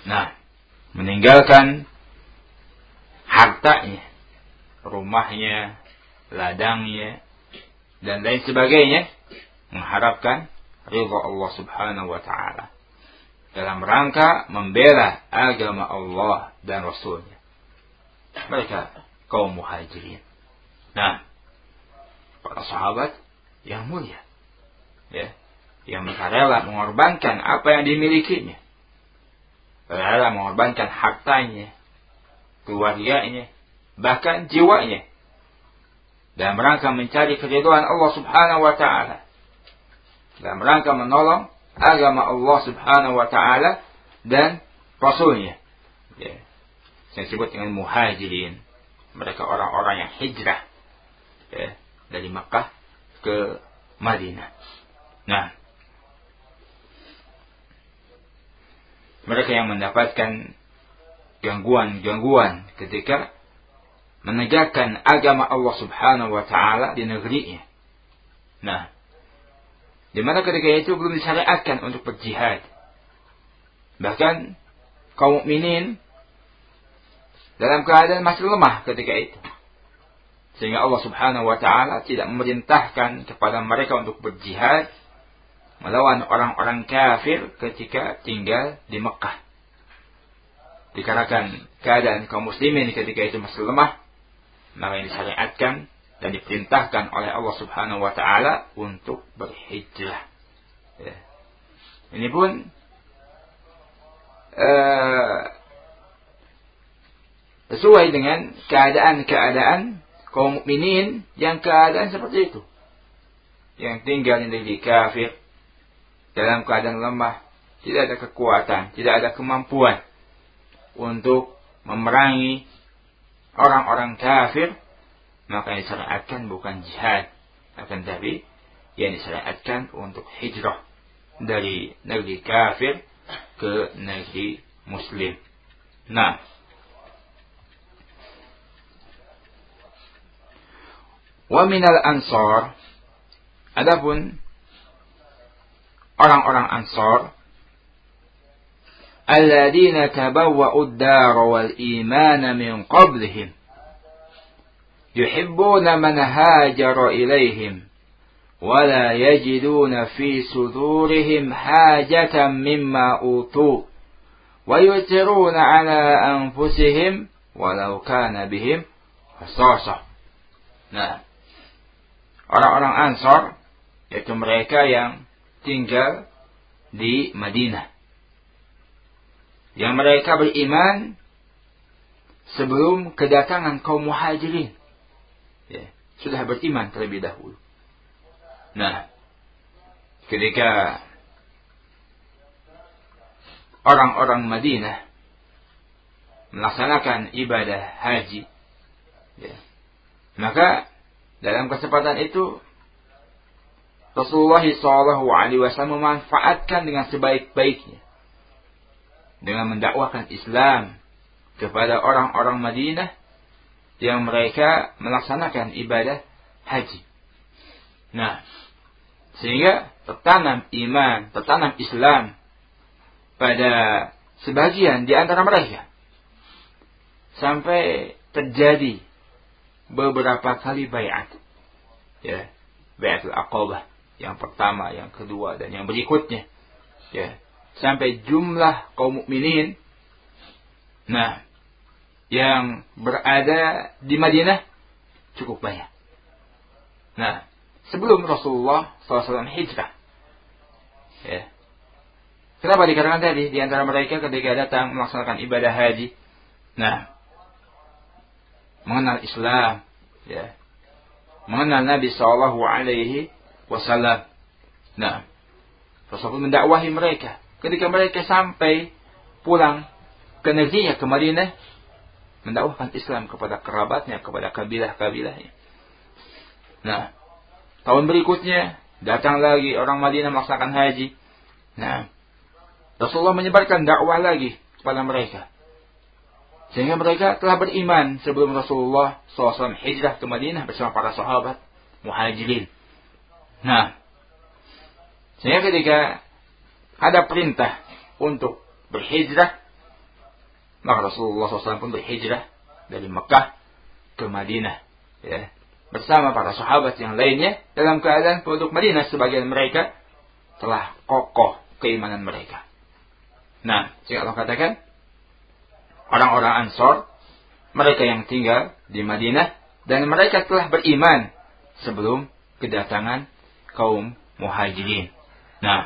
Nah, meninggalkan hartanya, rumahnya, ladangnya, dan lain sebagainya, mengharapkan ridha Allah Subhanahu wa Ta'ala, dalam rangka membela agama Allah dan Rasulnya. Mereka kaum muhajirin. Nah, para sahabat yang mulia, ya, yang mereka rela mengorbankan apa yang dimilikinya, rela mengorbankan hartanya, keluarganya, bahkan jiwanya, dalam rangka mencari keridhaan Allah Subhanahu wa Ta'ala, dalam rangka menolong agama Allah Subhanahu wa Ta'ala dan Rasulnya. Ya. Yang disebut dengan muhajirin. Mereka orang-orang yang hijrah, ya, dari Makkah ke Madinah. Nah, mereka yang mendapatkan gangguan-gangguan ketika menegakkan agama Allah Subhanahu wa Ta'ala di negerinya. Nah, di mana ketika itu belum disyariatkan untuk berjihad. Bahkan kaum mukminin dalam keadaan masih lemah ketika itu, sehingga Allah Subhanahu wa Ta'ala tidak memerintahkan kepada mereka untuk berjihad melawan orang-orang kafir ketika tinggal di Mekah. Dikarenakan keadaan kaum muslimin ketika itu masih lemah, maka yang disyariatkan dan diperintahkan oleh Allah Subhanahu wa Ta'ala untuk berhijrah. Ya. Ini pun sesuai dengan keadaan-keadaan kaum mukminin yang keadaan seperti itu, yang tinggal di negeri kafir dalam keadaan lemah, tidak ada kekuatan, tidak ada kemampuan untuk memerangi orang-orang kafir, maka yang disyariatkan bukan jihad, akan tapi yang disyariatkan untuk hijrah dari negeri kafir ke negeri muslim. Nah, wa minal ansar, adapun orang-orang Ansar, alladzina tabawwa'u ad-dar wal iman min qablihim yuhibbuna man hajara ilaihim wa la yajiduna fi sudurihim hajatan mimma utu wa yu'thiruna ala anfusihim walau kana bihim khasasah. Nah, orang-orang Ansar, yaitu mereka yang tinggal di Madinah, yang mereka beriman sebelum kedatangan kaum muhajirin, ya, sudah beriman terlebih dahulu. Nah, ketika orang-orang Madinah melaksanakan ibadah haji, ya, maka dalam kesempatan itu Rasulullah SAW memanfaatkan dengan sebaik-baiknya dengan mendakwahkan Islam kepada orang-orang Madinah yang mereka melaksanakan ibadah haji. Nah, sehingga tertanam iman, tertanam Islam pada sebagian di antara mereka, sampai terjadi beberapa kali baiat, ya, baiatul Aqabah yang pertama, yang kedua, dan yang berikutnya, ya, sampai jumlah kaum mukminin, nah, yang berada di Madinah cukup banyak. Nah, sebelum Rasulullah SAW hijrah, ya, kenapa dikatakan tadi di antara mereka ketika datang melaksanakan ibadah haji, nah, mengenal Islam, ya, mengenal Nabi SAW. Nah, Rasulullah mendakwahi mereka. Ketika mereka sampai pulang ke negerinya, ke Madinah, mendakwahkan Islam kepada kerabatnya, kepada kabilah-kabilahnya. Nah, tahun berikutnya datang lagi orang Madinah melaksanakan haji. Nah, Rasulullah menyebarkan dakwah lagi kepada mereka, sehingga mereka telah beriman sebelum Rasulullah SAW hijrah ke Madinah bersama para sahabat muhajirin. Nah, sehingga ketika ada perintah untuk berhijrah, Maka Rasulullah SAW pun berhijrah dari Mekah ke Madinah, ya, bersama para sahabat yang lainnya dalam keadaan penduduk Madinah sebagian mereka telah kokoh keimanan mereka. Nah, jika Allah katakan orang-orang Ansor, mereka yang tinggal di Madinah dan mereka telah beriman sebelum kedatangan kaum Muhajirin. Nah,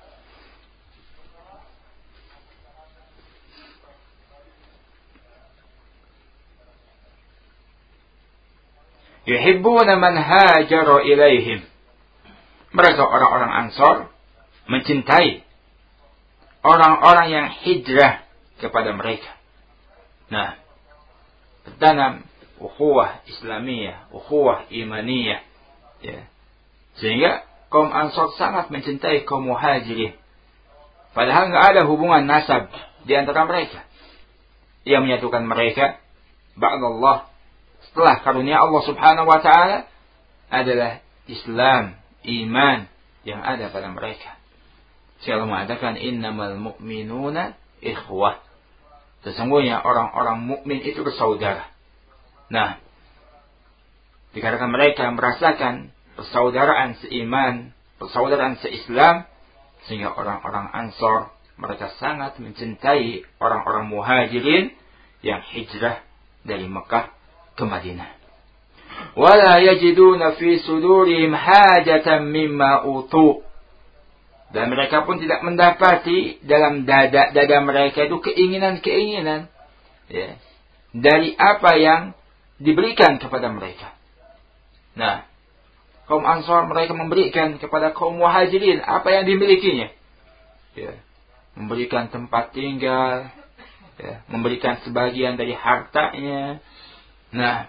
yuhibbuna man hajara ilaihim. Mereka orang-orang Ansor mencintai orang-orang yang hijrah kepada mereka. Nah, tertanam ukhuwah Islamiyah, ukhuwah imaniyah, ya. Sehingga kaum Ansor sangat mencintai kaum Muhajirin. Padahal enggak ada hubungan nasab di antara mereka. Yang menyatukan mereka ba'dallah, setelah karunia Allah Subhanahu wa taala, adalah Islam, iman yang ada pada mereka. Allah mengatakan innamal mu'minuna ikhwah. Sesungguhnya orang-orang mukmin itu bersaudara. Nah, dikarenakan mereka merasakan persaudaraan seiman, persaudaraan seislam, sehingga orang-orang Ansor mereka sangat mencintai orang-orang Muhajirin yang hijrah dari Mekah ke Madinah. Wala yajiduna fi sudurihim hajatan mimma utu. Dan mereka pun tidak mendapati dalam dada mereka itu keinginan-keinginan, ya, dari apa yang diberikan kepada mereka. Nah, kaum Ansor mereka memberikan kepada kaum Muhajirin apa yang dimilikinya, ya, memberikan tempat tinggal, ya, memberikan sebagian dari hartanya. Nah,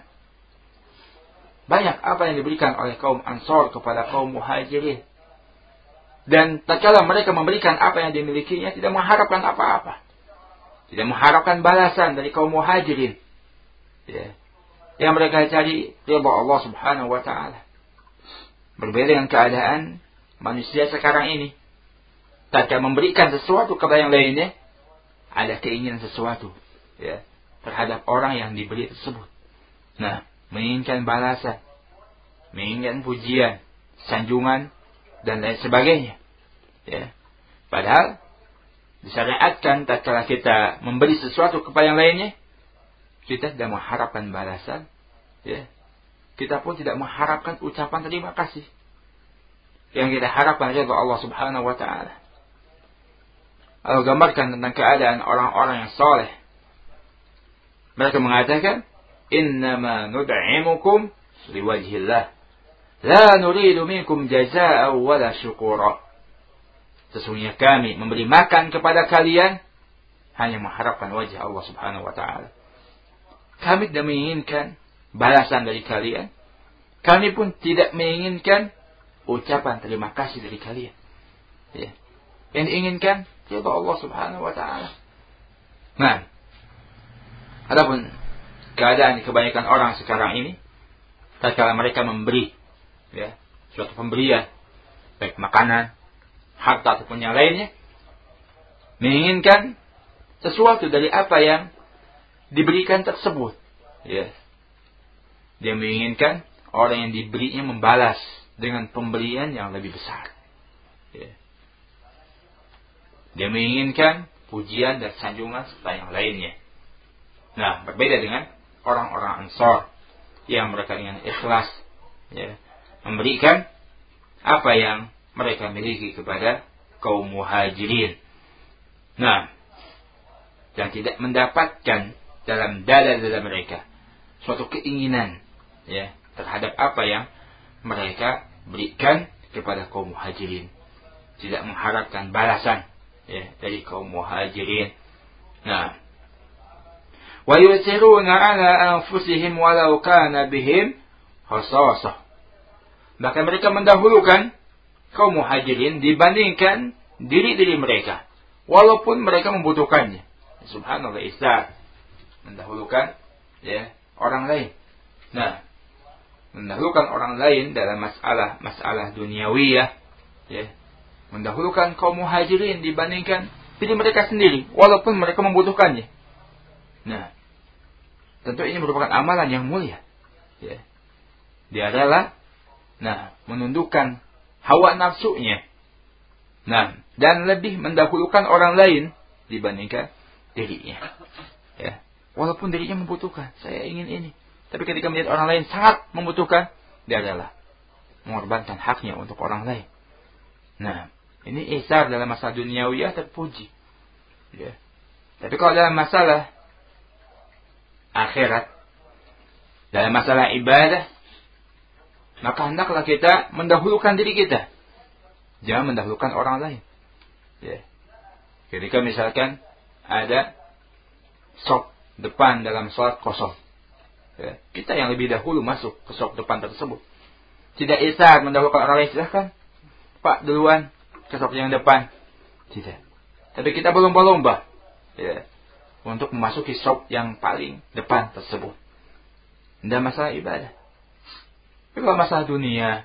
banyak apa yang diberikan oleh kaum Ansor kepada kaum Muhajirin. Dan tatkala mereka memberikan apa yang dimilikinya, tidak mengharapkan apa-apa, tidak mengharapkan balasan dari kaum Muhajirin, ya. Yang mereka cari ridha Allah Subhanahu wa taala. Berbeda dengan keadaan manusia sekarang ini. Tatkala memberikan sesuatu kepada yang lainnya, ada keinginan sesuatu, ya, terhadap orang yang diberi tersebut. Nah, menginginkan balasan, menginginkan pujian, sanjungan, dan lain sebagainya, ya. Padahal disyariatkan tatkala kita memberi sesuatu kepada yang lainnya, kita tidak mengharapkan balasan, ya. Kita pun tidak mengharapkan ucapan terima kasih. Yang kita harapkan adalah Allah Subhanahu wa taala. Allah gambarkan tentang keadaan orang-orang yang saleh. Mereka mengatakan, "Innama nud'imukum liwajhillah. La nuridu minkum jazaa'an wala syukura." Sesungguhnya kami memberi makan kepada kalian hanya mengharapkan wajah Allah Subhanahu wa taala. Kami tidak menginginkan balasan dari kalian. Kami pun tidak menginginkan ucapan terima kasih dari kalian, ya. Yang diinginkan ridha Allah Subhanahu wa taala. Nah, adapun keadaan kebanyakan orang sekarang ini, tatkala mereka memberi, ya, suatu pemberian, baik makanan, harta ataupun yang lainnya, menginginkan sesuatu dari apa yang diberikan tersebut, ya. Dia menginginkan orang yang diberinya membalas dengan pemberian yang lebih besar, ya. Dia menginginkan pujian dan sanjungan serta yang lainnya. Nah, berbeda dengan orang-orang Ansor yang mereka dengan ikhlas, ya, memberikan apa yang mereka miliki kepada kaum Muhajirin. Nah, dan tidak mendapatkan dalam dada mereka suatu keinginan, ya, terhadap apa yang mereka berikan kepada kaum Muhajirin. Tidak mengharapkan balasan, ya, dari kaum Muhajirin. Nah, wa yusiruna ala anfusihim walau kana bihim khasasah. Bahkan mereka mendahulukan kaum Muhajirin dibandingkan diri-diri mereka, walaupun mereka membutuhkannya. Subhanallah, Isa mendahulukan, ya, orang lain. Nah, mendahulukan orang lain dalam masalah duniawiyah, ya, mendahulukan kaum Muhajirin dibandingkan diri mereka sendiri, walaupun mereka membutuhkannya. Nah, tentu ini merupakan amalan yang mulia. Ya. Dia adalah menundukkan hawa nafsunya. Nah, dan lebih mendahulukan orang lain dibandingkan dirinya. Ya. Walaupun dirinya membutuhkan, saya ingin ini. Tapi ketika melihat orang lain sangat membutuhkan, dia adalah mengorbankan haknya untuk orang lain. Nah, ini isar dalam masalah duniawiyah terpuji. Ya. Tapi kalau dalam masalah akhirat, dalam masalah ibadah, maka hendaklah kita mendahulukan diri kita. Jangan mendahulukan orang lain. Ya. Ketika misalkan ada sop depan dalam sholat kosong, ya, kita yang lebih dahulu masuk ke sop depan tersebut. Tidak isar mendahulukan orang lain, silahkan Pak duluan ke sop yang depan. Tidak. Tapi kita berlomba-lomba, ya, untuk memasuki sop yang paling depan tersebut. Tidak masalah ibadah. Tapi kalau masalah dunia,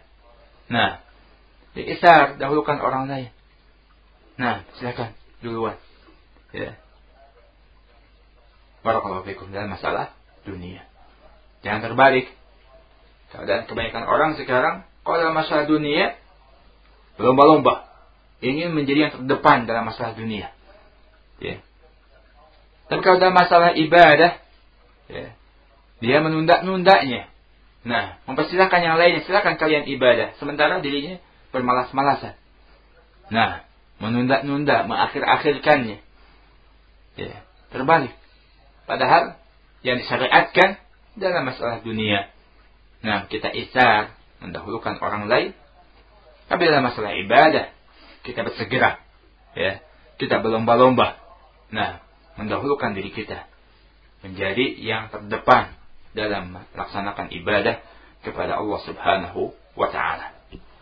diisar dahulukan orang lain. Silakan duluan. Ya. Barakallahu fikum dalam masalah dunia. Jangan terbalik. Dan kebanyakan orang sekarang kalau dalam masalah dunia berlomba-lomba ingin menjadi yang terdepan dalam masalah dunia. Ya. Tapi kalau dalam masalah ibadah, ya, dia menunda-nundanya. Mempersilahkan yang lainnya, silakan kalian ibadah, sementara dirinya bermalas-malasan. Menunda-nunda, mengakhir-akhirkannya. Ya, terbalik. Padahal yang disyariatkan dalam masalah dunia. Kita isar mendahulukan orang lain. Tapi dalam masalah ibadah, kita bersegera. Ya, kita berlomba-lomba. Mendahulukan diri kita menjadi yang terdepan dalam melaksanakan ibadah kepada Allah Subhanahu wa ta'ala.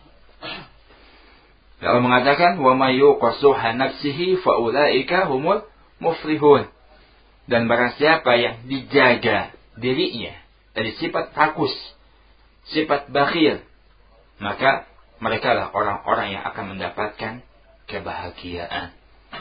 Allah mengatakan, "Wa may yuqasuha nafsihi fa ulaika humul muflihun." Dan barang siapa yang dijaga dirinya dari sifat rakus, sifat bakhil, maka merekalah orang-orang yang akan mendapatkan kebahagiaan.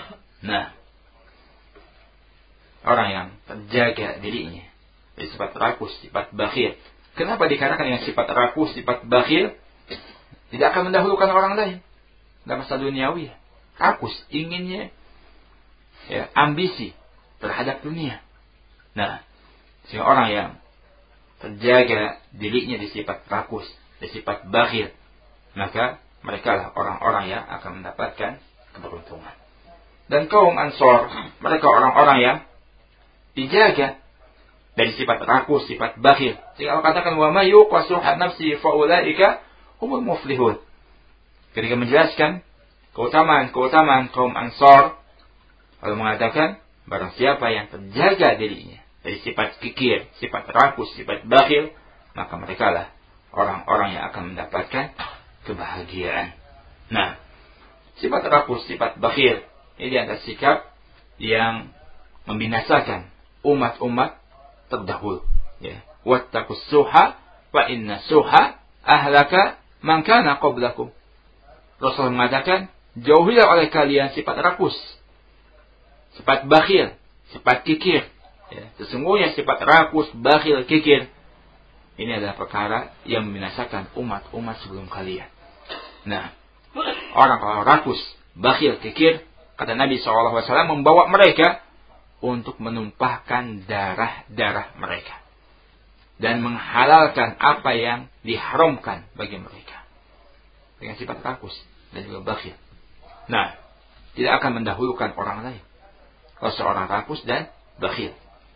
Orang yang terjaga dirinya dari sifat rakus, sifat bakhil. Kenapa dikarenakan dengan sifat rakus, sifat bakhil? Tidak akan mendahulukan orang lain dalam masalah duniawi. Rakus, inginnya, ya, ambisi terhadap dunia. Sehingga orang yang terjaga dirinya di sifat rakus, di sifat bakhil, maka merekalah orang-orang yang akan mendapatkan keberuntungan. Dan kaum Ansor, mereka orang-orang yang dijaga dari sifat rakus, sifat bakhil. Sehingga Allah katakan, "Wa may yuqasuha nafsi fa ulaika humul muflihun." Ketika menjelaskan keutamaan kaum Ansor, Allah mengatakan, barang siapa yang terjaga dirinya dari sifat kikir, sifat rakus, sifat bakhil, maka merekalah orang-orang yang akan mendapatkan kebahagiaan. Sifat rakus, sifat bakhil, ini adalah sikap yang membinasakan umat-umat terdahulu. Ya. Wattaqus suha fa inna suha ahlaka man kana qablakum. Rasul mengatakan, jauhilah oleh kalian sifat rakus, sifat bakhil, sifat kikir. Ya. Sesungguhnya sifat rakus, bakhil, kikir, ini adalah perkara yang membinasakan umat-umat sebelum kalian. Orang kalau rakus, bakhil, kikir, kata Nabi SAW, membawa mereka untuk menumpahkan darah-darah mereka dan menghalalkan apa yang diharamkan bagi mereka dengan sifat rakus dan juga bakhil. Tidak akan mendahulukan orang lain kalau seorang rakus dan bakhil.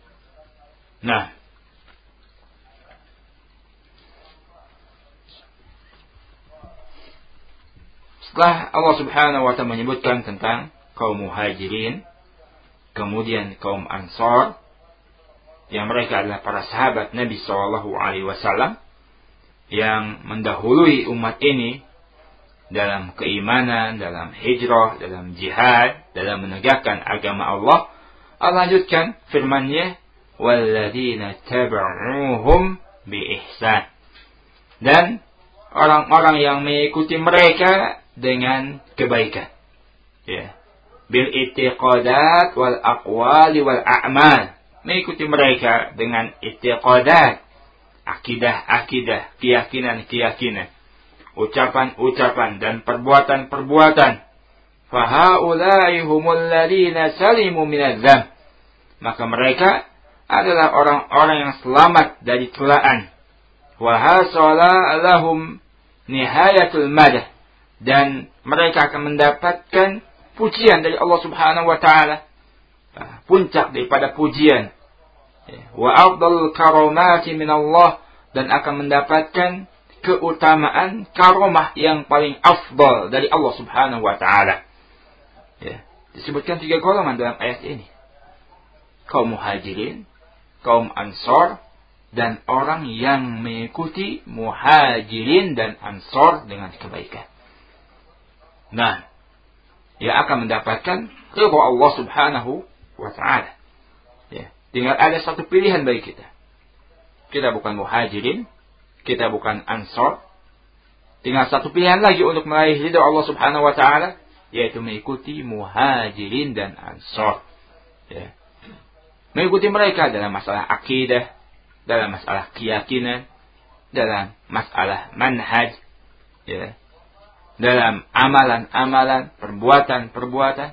Setelah Allah Subhanahu wa ta'ala menyebutkan tentang kaum muhajirin, kemudian kaum Ansor, yang mereka adalah para sahabat Nabi SAW yang mendahului umat ini dalam keimanan, dalam hijrah, dalam jihad, dalam menegakkan agama Allah. Allah lanjutkan firman-Nya, "Walladzina taba'uuhum biihsan." Dan orang-orang yang mengikuti mereka dengan kebaikan. Ya. Bil i'tiqadat wal aqwali wal a'mal. mengikuti mereka dengan i'tiqadat, akidah-akidah, keyakinan-keyakinan, ucapan-ucapan dan perbuatan-perbuatan. Fahaulai humul ladzina salimu minadz-dzam. Maka mereka adalah orang-orang yang selamat dari celaan. Wa hasala lahum nihayatul madah. Dan mereka akan mendapatkan pujian dari Allah Subhanahu wa taala. Puncak daripada pujian. Wa afdalul karamati min Allah, dan akan mendapatkan keutamaan karamah yang paling afdal dari Allah Subhanahu wa taala. Ya, disebutkan 3 golongan dalam ayat ini. Kaum muhajirin, kaum ansor, dan orang yang mengikuti muhajirin dan ansor dengan kebaikan. Nah, ia akan mendapatkan ridha Allah Subhanahu wa ta'ala. Ya, tinggal ada satu pilihan bagi kita. Kita bukan muhajirin, kita bukan ansor. Tinggal satu pilihan lagi untuk meraih ridha Allah Subhanahu wa ta'ala, yaitu mengikuti muhajirin dan ansor. Ya. Mengikuti mereka dalam masalah akidah, dalam masalah keyakinan, dalam masalah manhaj, ya, dalam amalan-amalan, perbuatan-perbuatan.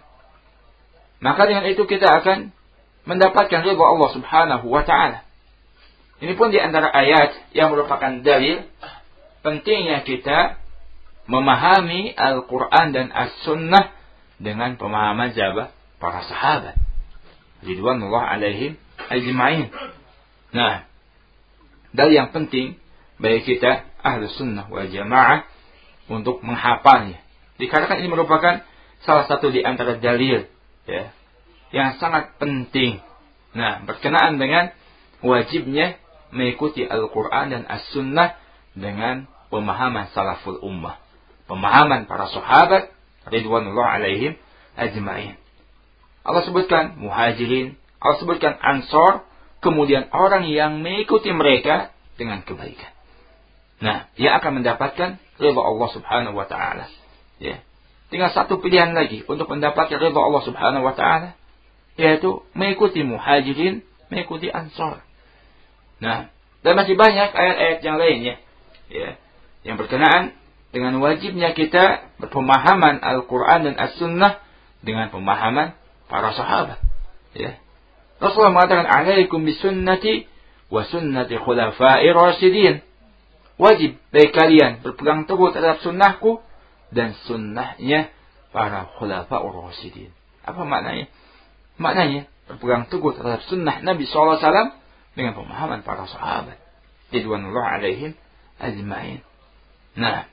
Maka dengan itu kita akan mendapatkan ridha Allah Subhanahu wa ta'ala. Ini pun di antara ayat yang merupakan dalil pentingnya kita memahami Al-Quran dan As-Sunnah dengan pemahaman para sahabat ridwanullah alaihim ajma'in. Nah, dalil yang penting bagi kita Ahlus Sunnah wal Jamaah untuk menghafalnya. Dikarenakan ini merupakan salah satu di antara dalil, ya, yang sangat penting. Nah, berkenaan dengan wajibnya mengikuti Al-Quran dan As-Sunnah dengan pemahaman salaful ummah, pemahaman para sahabat ridwanullah alaihim ajma'in. Allah sebutkan muhajirin, Allah sebutkan ansor, kemudian orang yang mengikuti mereka dengan kebaikan. Nah, ia akan mendapatkan ridha Allah Subhanahu wa ta'ala. Ya. Tinggal satu pilihan lagi untuk mendapatkan ridha Allah Subhanahu wa ta'ala, yaitu mengikuti muhajirin, mengikuti ansor. Nah, dan masih banyak ayat-ayat yang lainnya, ya, yang berkenaan dengan wajibnya kita berpemahaman Al-Quran dan As-Sunnah dengan pemahaman para sahabat. Ya. Rasulullah mengatakan, "Alaikum bisunnati wa sunnati khulafa'ir rasyidin." Wajib bagi kalian berpegang teguh terhadap sunnahku dan sunnahnya para khulafa'ur rasyidin. Apa maknanya? Maknanya berpegang teguh terhadap sunnah Nabi SAW dengan pemahaman para sahabat ridwanullah alaihim ajma'in. Nah,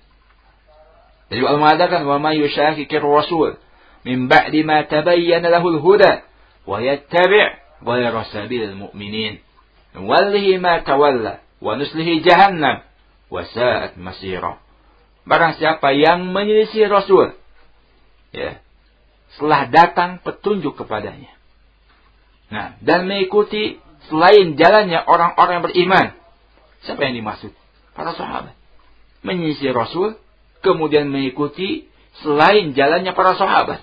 jadi Allah mengatakan, "Wa may yushaqiqir rasul min ba'di ma tabayyana lahul huda wa yattabi' ghayra sabilil mu'minin nuwallihi ma tawalla wa nuslihi jahannam wa sa'at masira." Barang siapa yang menyelisih Rasul, ya, setelah datang petunjuk kepadanya, nah, dan mengikuti selain jalannya orang-orang yang beriman. Siapa yang dimaksud? Para sahabat. Menyelisih Rasul, kemudian mengikuti selain jalannya para sahabat,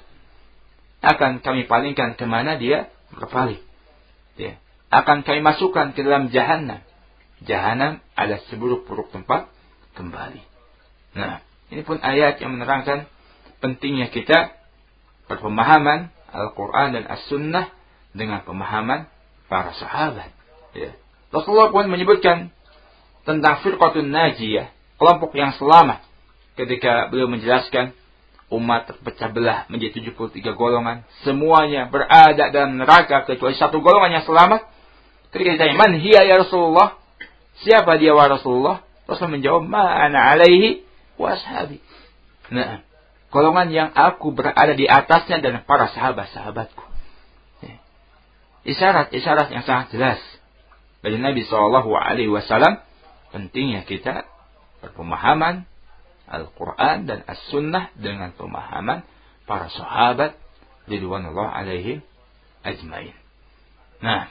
akan kami palingkan kemana dia berpaling. Ya. Akan kami masukkan ke dalam jahannam. Jahannam adalah seburuk-buruk tempat kembali. Nah, ini pun ayat yang menerangkan pentingnya kita berpemahaman Al-Quran dan As-Sunnah dengan pemahaman para sahabat. Ya. Rasulullah pun menyebutkan tentang firqatun najiyah, kelompok yang selamat, ketika beliau menjelaskan umat terpecah belah menjadi 73 golongan, semuanya berada dalam neraka kecuali satu golongan yang selamat. Ketika ditanya, "Man hiya ya Rasulullah?" Siapa dia wahai Rasulullah? Rasul menjawab, "Ma ana alaihi wa ashabi." Nah, golongan yang aku berada di atasnya dan para sahabat-sahabatku. Isyarat-isyarat yang sangat jelas dari Nabi SAW pentingnya kita berpemahaman Al-Quran dan As-Sunnah dengan pemahaman para sahabat ridwanullah alaihim ajmain. Nah,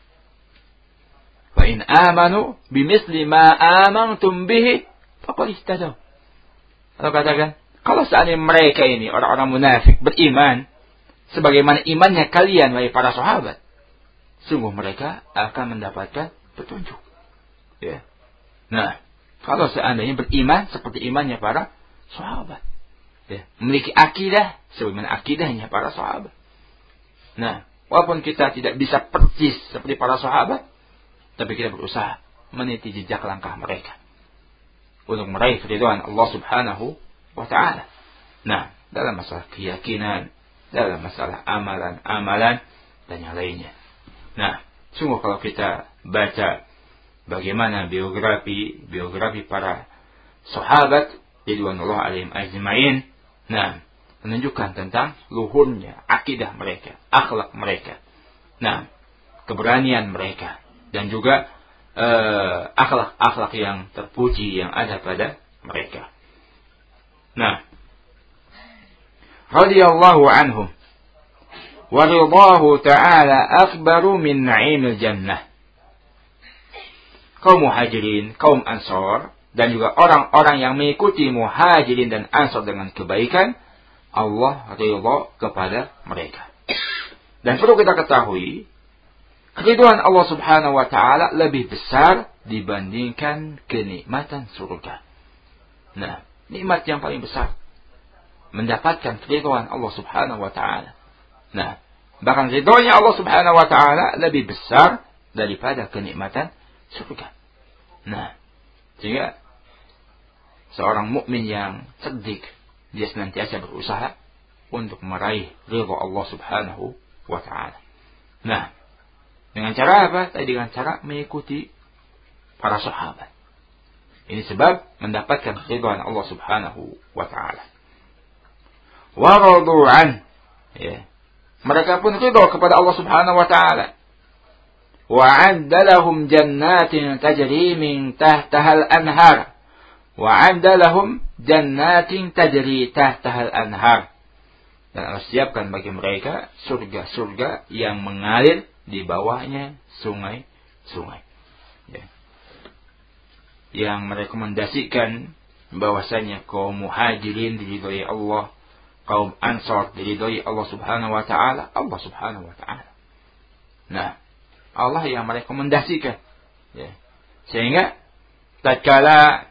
fa in amanu bimisli ma amantum bihi faqad ihtadaw. Allah katakan, kalau seandainya mereka ini orang-orang munafik beriman sebagaimana imannya kalian wahai para sahabat, sungguh mereka akan mendapatkan petunjuk. Ya. Nah, kalau seandainya beriman seperti imannya para sahabat, ya, memiliki akidah sebagaimana akidahnya para sahabat. Nah, walaupun kita tidak bisa persis seperti para sahabat, tapi kita berusaha meniti jejak langkah mereka untuk meraih keridhaan Allah Subhanahu wa taala. Nah, dalam masalah keyakinan, dalam masalah amalan-amalan dan yang lainnya. Nah, sungguh kalau kita baca bagaimana biografi para sahabat ridwanullah alaihim ajma'in, nah, menunjukkan tentang luhurnya akidah mereka, akhlak mereka. Nah, keberanian mereka dan juga akhlak-akhlak yang terpuji yang ada pada mereka. Nah, radhiyallahu anhum wa ridahu ta'ala akbaru min na'imil jannah. Kaum muhajirin, kaum ansor, dan juga orang-orang yang mengikuti muhajirin dan ansor dengan kebaikan, Allah ridha kepada mereka. Dan perlu kita ketahui, keridhaan Allah Subhanahu wa taala lebih besar dibandingkan kenikmatan surga. Nah, nikmat yang paling besar mendapatkan keridhaan Allah Subhanahu wa taala. Nah, bahkan ridhonya Allah Subhanahu wa taala lebih besar daripada kenikmatan surga. Nah, sehingga seorang mukmin yang cerdik, dia senantiasa berusaha untuk meraih ridha Allah Subhanahu wa taala. Nah, dengan cara apa? Tadi dengan cara mengikuti para sahabat. Ini sebab mendapatkan ridhaan Allah Subhanahu wa taala. Wa radu an, ya. Mereka pun ridha kepada Allah Subhanahu wa taala. Wa 'adda lahum jannatin tajri min tahtaha al-anhar. Wa 'adda lahum jannatin tajri tahtaha al-anhar. Dan Allah siapkan bagi mereka surga-surga yang mengalir di bawahnya sungai-sungai. Ya. Yang merekomendasikan bahwasanya kaum muhajirin diridhoi Allah, kaum ansar diridhoi Allah Subhanahu wa taala, Allah Subhanahu wa taala. Nah, Allah yang merekomendasikan. Ya. Sehingga tatkala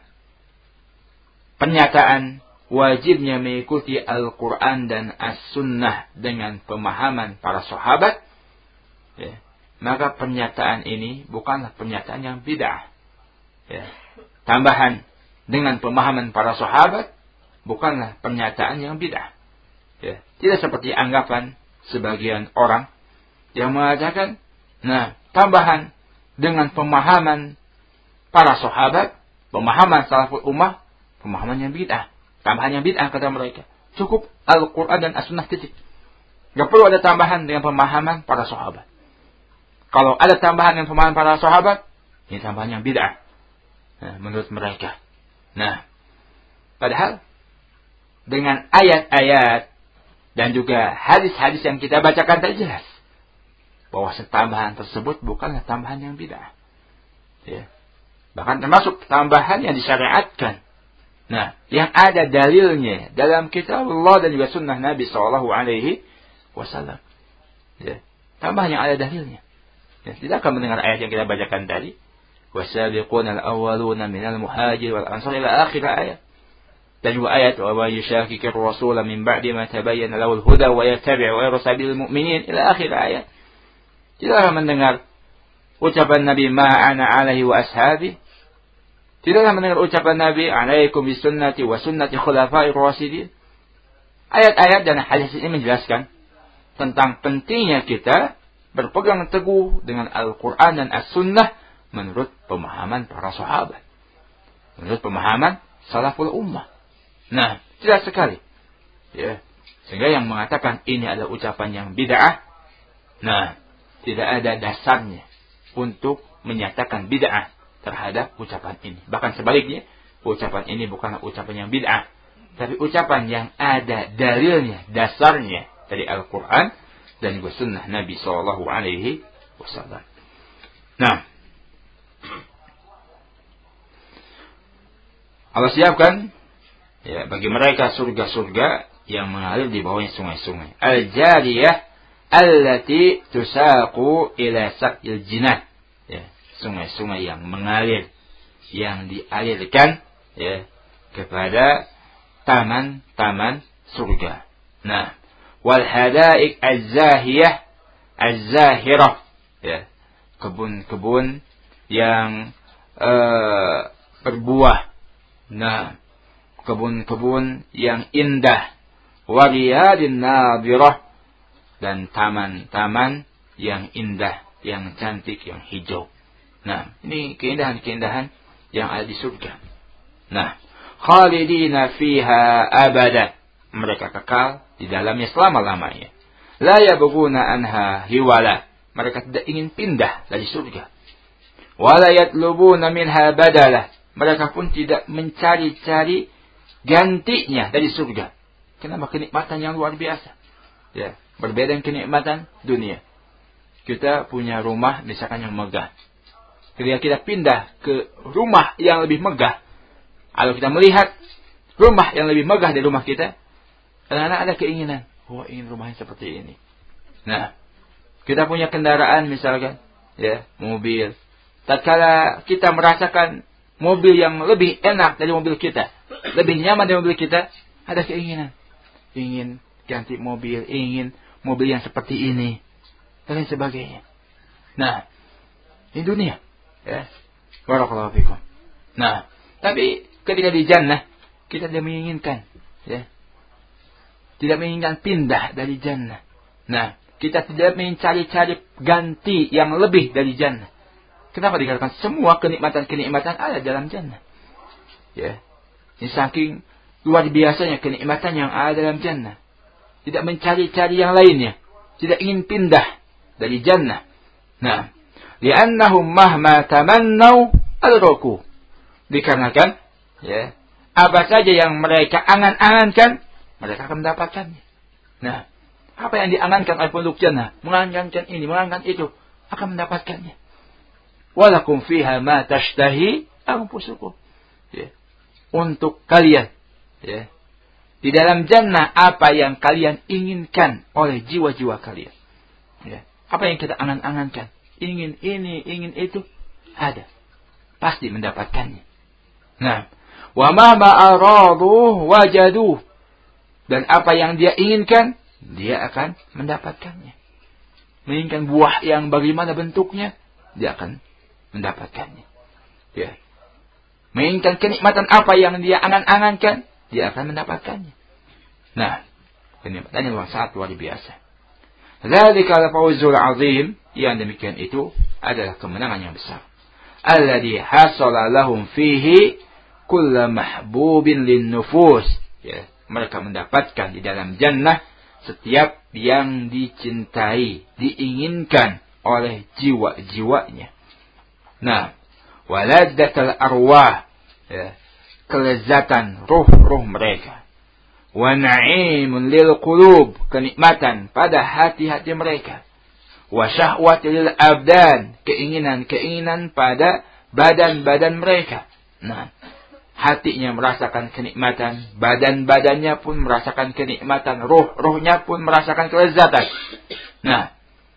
pernyataan wajibnya mengikuti Al-Quran dan As-Sunnah dengan pemahaman para sahabat, ya, maka pernyataan ini bukanlah pernyataan yang bid'ah. Ya. Tambahan dengan pemahaman para sahabat bukanlah pernyataan yang bid'ah. Ya. Tidak seperti anggapan sebagian orang yang mengatakan, nah, tambahan dengan pemahaman para sahabat, pemahaman salaful ummah, pemahaman yang bid'ah. Tambahan yang bid'ah kata mereka. Cukup Al-Quran dan As-Sunnah titik. Gak perlu ada tambahan dengan pemahaman para sahabat. Kalau ada tambahan dengan pemahaman para sahabat, ini tambahan yang bid'ah. Nah, menurut mereka. Nah, padahal dengan ayat-ayat dan juga hadis-hadis yang kita bacakan tadi jelas bahwa tambahan tersebut bukanlah tambahan yang bid'ah. Ya. Bahkan termasuk tambahan yang disyariatkan. Nah, yang ada dalilnya dalam kitab Allah dan juga sunnah Nabi Sallallahu Alaihi Wasallam. Ya. Tambahan yang ada dalilnya. Ya. Tidak akan mendengar ayat yang kita bacakan tadi. Wasabiquna al-awwaluna minal muhajir wal ansar ila akhir ayat. Dan juga ayat wa yushaqiqir rasula min ba'di ma tabayyana lahu al-huda wa yattabi' ghayra sabilil mu'minin ila akhir ayat. Tidaklah mendengar ucapan Nabi ma'ana alaihi wa ashabi. Tidaklah mendengar ucapan Nabi alaikum bisunnati wa sunnati khulafa'ir rasyidin. Ayat-ayat dan hadis ini menjelaskan tentang pentingnya kita berpegang teguh dengan Al-Quran dan As-Sunnah menurut pemahaman para sahabat. Menurut pemahaman salaful ummah. Nah, jelas sekali. Ya. Sehingga yang mengatakan ini adalah ucapan yang bid'ah, nah, tidak ada dasarnya untuk menyatakan bid'ah terhadap ucapan ini. Bahkan sebaliknya, ucapan ini bukanlah ucapan yang bid'ah, tapi ucapan yang ada dalilnya, dasarnya dari Al-Quran dan juga sunnah Nabi Sallallahu Alaihi Wasallam. Nah, Allah siapkan ya bagi mereka surga-surga yang mengalir di bawahnya sungai-sungai. Al-Jariyah allati tusaqu ila saqil jinan. Ya, sungai-sungai yang mengalir, yang dialirkan ya kepada taman-taman surga. Nah, wal hadaik az-zahiyah az-zahirah, ya, kebun-kebun yang berbuah. Nah, kebun-kebun yang indah, wariyadin nadirah, dan taman-taman yang indah, yang cantik, yang hijau. Nah, ini keindahan-keindahan yang ada di surga. Nah, khalidina fiha abada, mereka kekal di dalamnya selama-lamanya. La yabghuna anha hiwala, mereka tidak ingin pindah dari surga. Wala yatlubuna minha badalah, mereka pun tidak mencari-cari gantinya dari surga. Kenapa? Kenikmatan yang luar biasa. Ya, berbeda dengan kenikmatan dunia. Kita punya rumah misalkan yang megah. Ketika kita pindah ke rumah yang lebih megah, kalau kita melihat rumah yang lebih megah dari rumah kita, kadang-kadang ada keinginan, ingin rumahnya seperti ini. Nah, kita punya kendaraan misalkan, ya, mobil. Tatkala kita merasakan mobil yang lebih enak dari mobil kita, lebih nyaman dari mobil kita, ada keinginan, ingin ganti mobil, ingin mobil yang seperti ini, dan lain sebagainya. Nah, ini dunia, ya. Barakallahu fikum. Nah, tapi ketika di jannah, kita tidak menginginkan, ya, tidak menginginkan pindah dari jannah. Nah, kita tidak mencari-cari ganti yang lebih dari jannah. Kenapa dikatakan semua kenikmatan-kenikmatan ada dalam jannah? Ya, ini saking luar biasanya kenikmatan yang ada dalam jannah. Tidak mencari-cari yang lainnya, tidak ingin pindah dari jannah. Nah, li'annahum mahma tamannau adraku. Dikarenakan, ya, apa saja yang mereka angan-angankan, mereka akan mendapatkannya. Nah, apa yang diangankan oleh penduduk jannah, mengangankan ini, mengangankan itu, akan mendapatkannya. Walakum fiha ma tashtahi anfusukum. Ya. Untuk kalian, ya, di dalam jannah apa yang kalian inginkan oleh jiwa-jiwa kalian. Ya. Apa yang kita angan-angankan, ingin ini, ingin itu, ada. Pasti mendapatkannya. Nah, wa ma aradu wajadu, dan apa yang dia inginkan, dia akan mendapatkannya. Menginginkan buah yang bagaimana bentuknya, dia akan mendapatkannya. Ya. Menginginkan kenikmatan apa yang dia angan-angankan, dia akan mendapatkannya. Nah, kenikmatan yang sangat luar biasa. Dzalika al-fawzul 'azim, yang demikian itu adalah kemenangan yang besar. Alladzi hasala lahum fihi kullu mahbubin lin-nufus. Ya, mereka mendapatkan di dalam jannah setiap yang dicintai, diinginkan oleh jiwa-jiwanya. Nah, waladzatul arwah, ya, kelezatan ruh-ruh mereka. Wa na'imun lil qulub, kenikmatan pada hati-hati mereka. Wa syahwatul lil abdan, keinginan-keinginan pada badan-badan mereka. Nah, hatinya merasakan kenikmatan, badan-badannya pun merasakan kenikmatan, ruh-ruhnya pun merasakan kelezatan. Nah,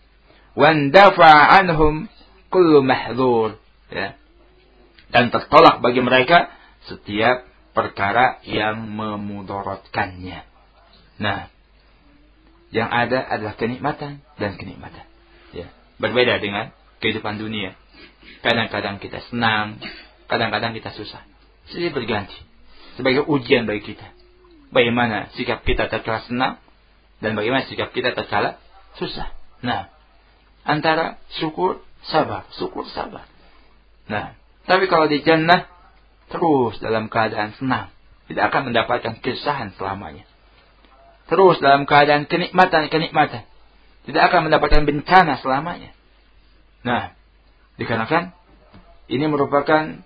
wandafa anhum kullu mahdzur, ya. Dan tertolak bagi mereka setiap perkara yang memudaratkannya. Nah, yang ada adalah kenikmatan dan kenikmatan. Ya, berbeda dengan kehidupan dunia. Kadang-kadang kita senang, kadang-kadang kita susah. Silih berganti. Sebagai ujian bagi kita. Bagaimana sikap kita tatkala senang dan bagaimana sikap kita tatkala susah. Nah, antara syukur sabar, syukur sabar. Nah, tapi kalau di jannah terus dalam keadaan senang, tidak akan mendapatkan kesusahan selamanya. Terus dalam keadaan kenikmatan, tidak akan mendapatkan bencana selamanya. Nah, dikarenakan ini merupakan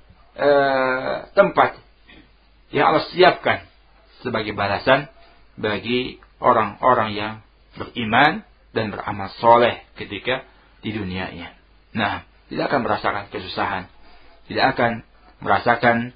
tempat yang Allah siapkan sebagai balasan bagi orang-orang yang beriman dan beramal soleh ketika di dunianya. Nah, tidak akan merasakan kesusahan, tidak akan merasakan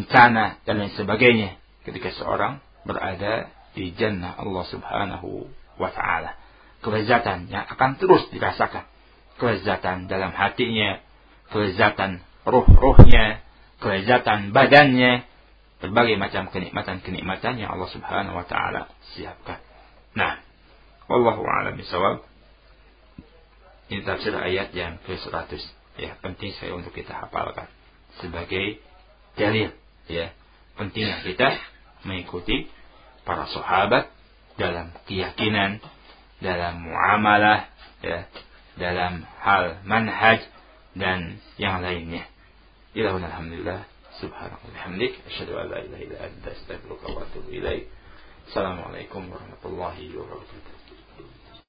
bencana dan lain sebagainya ketika seorang berada di jannah Allah Subhanahu wa ta'ala. Kelezatan yang akan terus dirasakan. Kelezatan dalam hatinya, kelezatan ruh-ruhnya, kelezatan badannya, berbagai macam kenikmatan-kenikmatan yang Allah Subhanahu wa taala siapkan. Nah, wallahu a'lam bishawab. Ini tafsir ayat yang ke-100. Ya, penting sekali untuk kita hafalkan sebagai dalil, ya. Pentingnya kita mengikuti para sahabat dalam keyakinan, dalam muamalah, ya, dalam hal manhaj dan yang lainnya. Ilahuna alhamdulillah, subhanallahi wa bihamdik, asyhadu an la ilaha illa anta, astaghfiruka wa atubu ilaik. Assalamualaikum warahmatullahi wabarakatuh.